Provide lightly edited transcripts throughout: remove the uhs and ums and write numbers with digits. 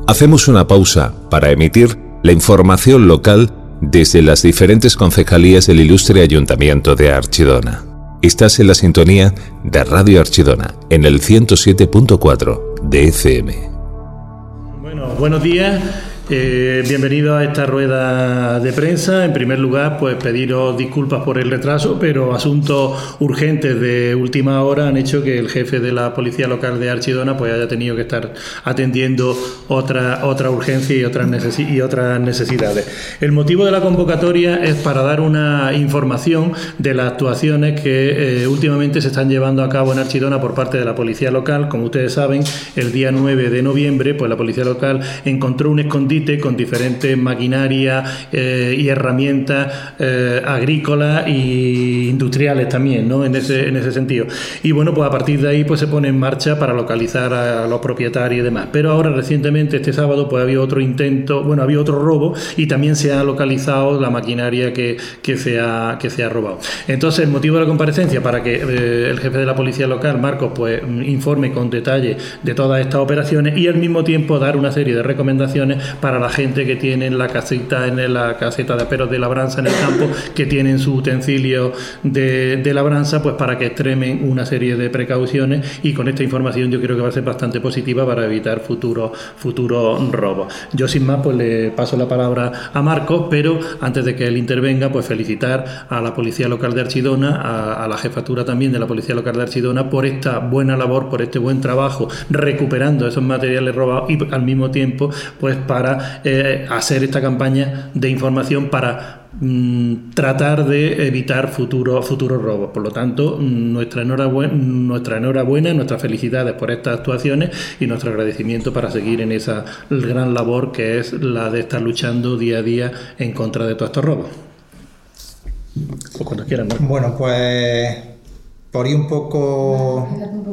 Hacemos una pausa para emitir la información local desde las diferentes concejalías del ilustre Ayuntamiento de Archidona. Estás en la sintonía de Radio Archidona, en el 107.4 de FM. Bueno, buenos días. Bienvenido a esta rueda de prensa. En primer lugar, pues pediros disculpas por el retraso, pero asuntos urgentes de última hora han hecho que el jefe de la Policía Local de Archidona pues haya tenido que estar atendiendo otra urgencia y otras necesidades. El motivo de la convocatoria es para dar una información de las actuaciones que últimamente se están llevando a cabo en Archidona por parte de la Policía Local. Como ustedes saben, el día 9 de noviembre, pues la Policía Local encontró un escondite con diferentes maquinarias y herramientas agrícolas e industriales también, ¿no? En ese sentido. Y bueno, pues a partir de ahí pues se pone en marcha para localizar a los propietarios y demás. Pero ahora recientemente, este sábado, pues había otro intento, bueno, había otro robo y también se ha localizado la maquinaria que se ha robado. Entonces, el motivo de la comparecencia para que el jefe de la Policía Local, Marcos, pues informe con detalle de todas estas operaciones y al mismo tiempo dar una serie de recomendaciones para la gente que tiene la caseta de aperos de labranza en el campo, que tienen su utensilio de labranza, pues para que extremen una serie de precauciones, y con esta información yo creo que va a ser bastante positiva para evitar futuros robos. Yo sin más pues le paso la palabra a Marcos, pero antes de que él intervenga, pues felicitar a la Policía Local de Archidona, a la jefatura también de la Policía Local de Archidona por esta buena labor, por este buen trabajo recuperando esos materiales robados y al mismo tiempo pues para hacer esta campaña de información para tratar de evitar futuros robos. Por lo tanto, nuestra enhorabuena, nuestras felicidades por estas actuaciones y nuestro agradecimiento para seguir en esa gran labor que es la de estar luchando día a día en contra de todos estos robos. Pues cuando quieran, ¿no? Bueno, pues por ir un poco...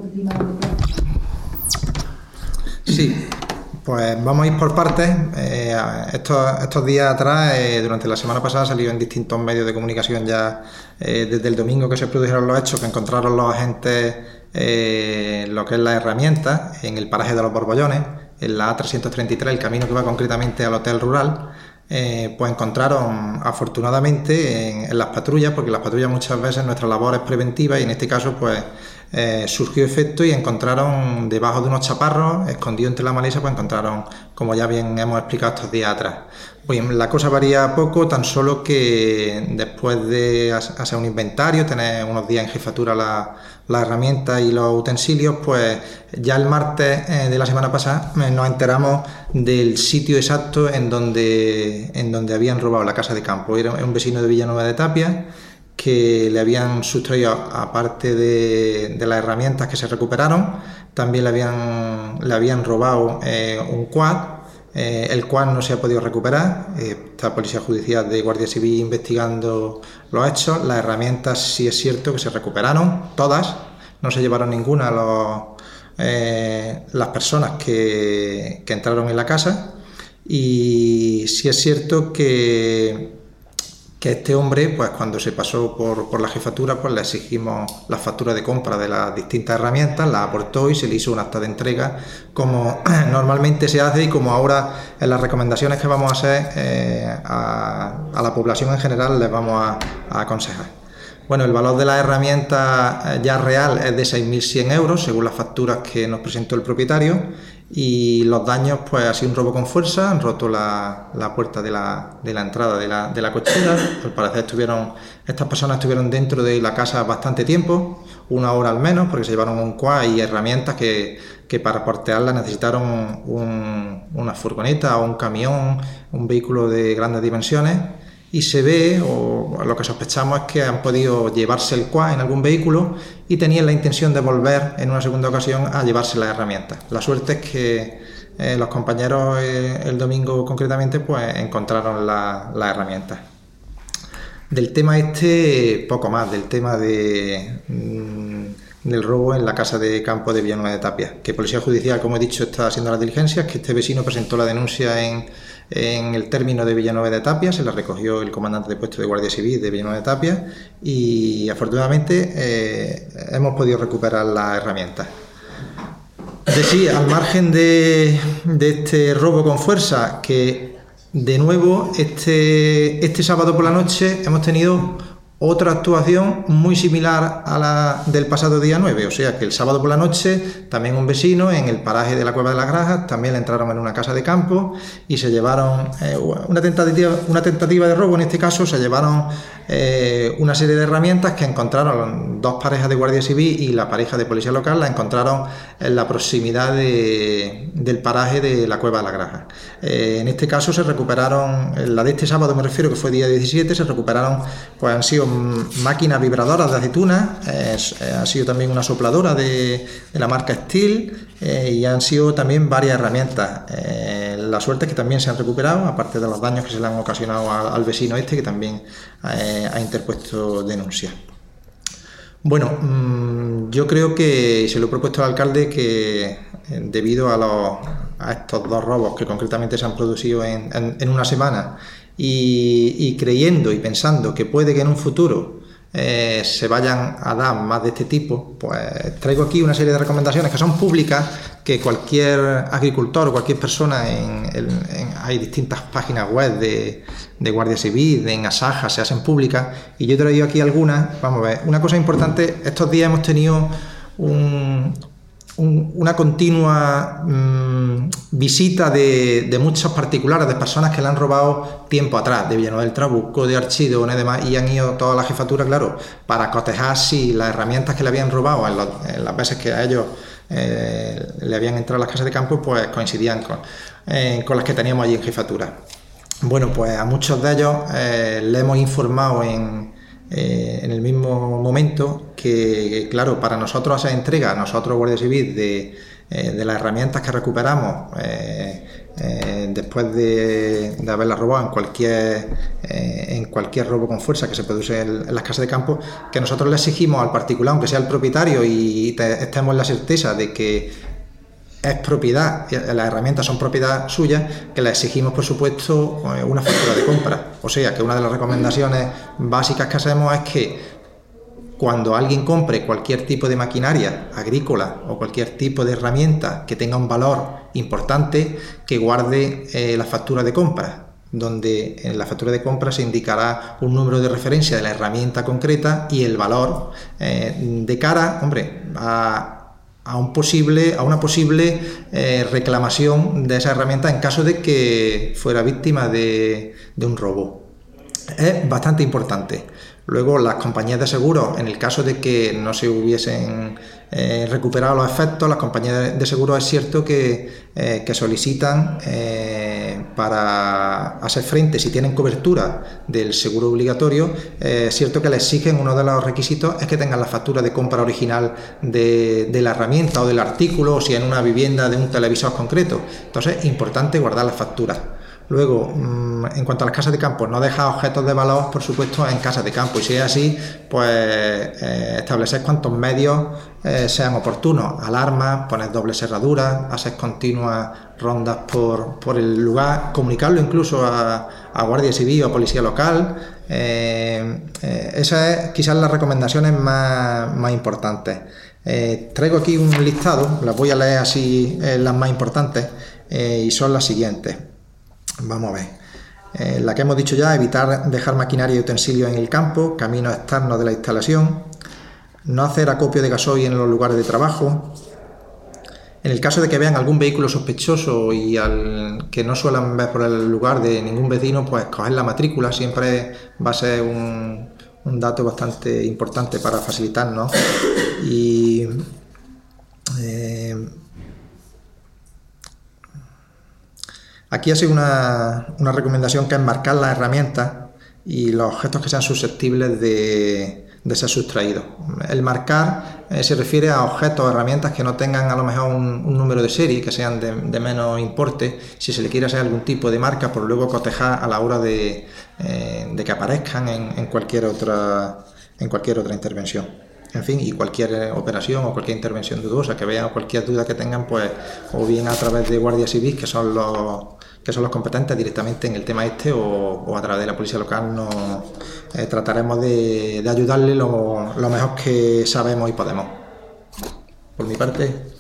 Sí. Pues vamos a ir por partes. Estos días atrás, durante la semana pasada, salió en distintos medios de comunicación ya desde el domingo que se produjeron los hechos, que encontraron los agentes lo que es la herramienta en el paraje de los Borbollones, en la A333, el camino que va concretamente al Hotel Rural. Pues encontraron afortunadamente en las patrullas, porque las patrullas muchas veces nuestra labor es preventiva y en este caso pues surgió efecto y encontraron debajo de unos chaparros, escondido entre la maleza, pues encontraron, como ya bien hemos explicado estos días atrás. Pues la cosa varía poco, tan solo que después de hacer un inventario, tener unos días en jefatura las herramientas y los utensilios, pues ya el martes de la semana pasada nos enteramos del sitio exacto en donde habían robado la casa de campo. Era un vecino de Villanueva de Tapia, que le habían sustraído, aparte de las herramientas que se recuperaron, también le habían robado un quad. El quad no se ha podido recuperar, está Policía Judicial de Guardia Civil investigando los hechos. Las herramientas sí es cierto que se recuperaron, todas, no se llevaron ninguna las personas que entraron en la casa, y sí es cierto que este hombre, pues cuando se pasó por la jefatura, pues le exigimos la factura de compra de las distintas herramientas, la aportó y se le hizo un acta de entrega, como normalmente se hace y como ahora en las recomendaciones que vamos a hacer a la población en general les vamos a aconsejar. Bueno, el valor de la herramienta ya real es de 6.100 euros, según las facturas que nos presentó el propietario, y los daños, pues ha sido un robo con fuerza, han roto la puerta de la entrada de la cochera. Al parecer estas personas estuvieron dentro de la casa bastante tiempo, 1 hora al menos, porque se llevaron un quad y herramientas que para portearlas necesitaron una furgoneta o un camión, un vehículo de grandes dimensiones. Y se ve, o lo que sospechamos es que han podido llevarse el quad en algún vehículo y tenían la intención de volver en una segunda ocasión a llevarse las herramientas. La suerte es que los compañeros el domingo concretamente pues encontraron las herramientas. Del tema poco más, del tema del robo en la casa de campo de Villanueva de Tapia, que Policía Judicial, como he dicho, está haciendo las diligencias, que este vecino presentó la denuncia en el término de Villanueva de Tapia, se la recogió el comandante de puesto de Guardia Civil de Villanueva de Tapia y afortunadamente hemos podido recuperar las herramientas. Sí, al margen de este robo con fuerza, que de nuevo este sábado por la noche hemos tenido otra actuación muy similar a la del pasado día 9, o sea que el sábado por la noche también un vecino en el paraje de la Cueva de las Grajas también le entraron en una casa de campo y se llevaron una tentativa de robo. En este caso se llevaron una serie de herramientas que encontraron dos parejas de Guardia Civil y la pareja de policía local, la encontraron en la proximidad del paraje de la Cueva de las Grajas. En este caso se recuperaron, la de este sábado me refiero, que fue día 17, se recuperaron, pues han sido máquinas vibradoras de aceituna, ha sido también una sopladora de la marca Steel, y han sido también varias herramientas. La suerte es que también se han recuperado, aparte de los daños que se le han ocasionado al vecino este, que también ha interpuesto denuncia. Bueno, yo creo que se lo he propuesto al alcalde que debido a estos dos robos que concretamente se han producido en una semana y creyendo y pensando que puede que en un futuro se vayan a dar más de este tipo, pues traigo aquí una serie de recomendaciones que son públicas, que cualquier agricultor o cualquier persona hay distintas páginas web de Guardia Civil, en Asaja, se hacen públicas, y yo he traído aquí algunas. Vamos a ver, una cosa importante: estos días hemos tenido una continua visita de muchos particulares, de personas que le han robado tiempo atrás, de Villanueva del Trabuco, de Archidona y demás, y han ido toda la jefatura, claro, para cotejar si las herramientas que le habían robado en las veces que a ellos le habían entrado a las casas de campo, pues coincidían con las que teníamos allí en jefatura. Bueno, pues a muchos de ellos le hemos informado en el mismo momento que, claro, para nosotros hacer entrega, nosotros Guardia Civil, de las herramientas que recuperamos después de haberlas robado en cualquier robo con fuerza que se produce en las casas de campo, que nosotros le exigimos al particular, aunque sea el propietario, y estemos en la certeza de que es propiedad, las herramientas son propiedad suya, que le exigimos, por supuesto, una factura de compra. O sea, que una de las recomendaciones básicas que hacemos es que cuando alguien compre cualquier tipo de maquinaria agrícola o cualquier tipo de herramienta que tenga un valor importante, que guarde la factura de compra, donde en la factura de compra se indicará un número de referencia de la herramienta concreta y el valor de cara, a una posible reclamación de esa herramienta en caso de que fuera víctima de un robo. Es bastante importante. Luego, las compañías de seguros, en el caso de que no se hubiesen recuperado los efectos, las compañías de seguros es cierto que solicitan para hacer frente, si tienen cobertura del seguro obligatorio, es cierto que les exigen, uno de los requisitos es que tengan la factura de compra original de la herramienta o del artículo, o si en una vivienda de un televisor concreto. Entonces es importante guardar las facturas. Luego, en cuanto a las casas de campo, no dejar objetos de valor, por supuesto, en casas de campo, y si es así, pues establecer cuantos medios sean oportunos: alarmas, poner doble cerradura, hacer continuas rondas por el lugar, comunicarlo incluso a Guardia Civil o a Policía Local. Esas es quizás las recomendaciones más importantes. Traigo aquí un listado, las voy a leer así, las más importantes, y son las siguientes. Vamos a ver. La que hemos dicho ya: evitar dejar maquinaria y utensilios en el campo, caminos externos de la instalación, no hacer acopio de gasoil en los lugares de trabajo. En el caso de que vean algún vehículo sospechoso y que no suelen ver por el lugar de ningún vecino, pues coger la matrícula siempre va a ser un dato bastante importante para facilitarnos. Y aquí hace una recomendación, que es marcar las herramientas y los objetos que sean susceptibles de ser sustraídos. El marcar se refiere a objetos o herramientas que no tengan a lo mejor un número de serie, que sean de menos importe, si se le quiere hacer algún tipo de marca, por luego cotejar a la hora de que aparezcan en cualquier otra intervención. En fin, y cualquier operación o cualquier intervención dudosa, que vean, cualquier duda que tengan, pues o bien a través de Guardia Civil, que son los competentes directamente en el tema este, o a través de la Policía Local, trataremos de ayudarle lo mejor que sabemos y podemos. Por mi parte.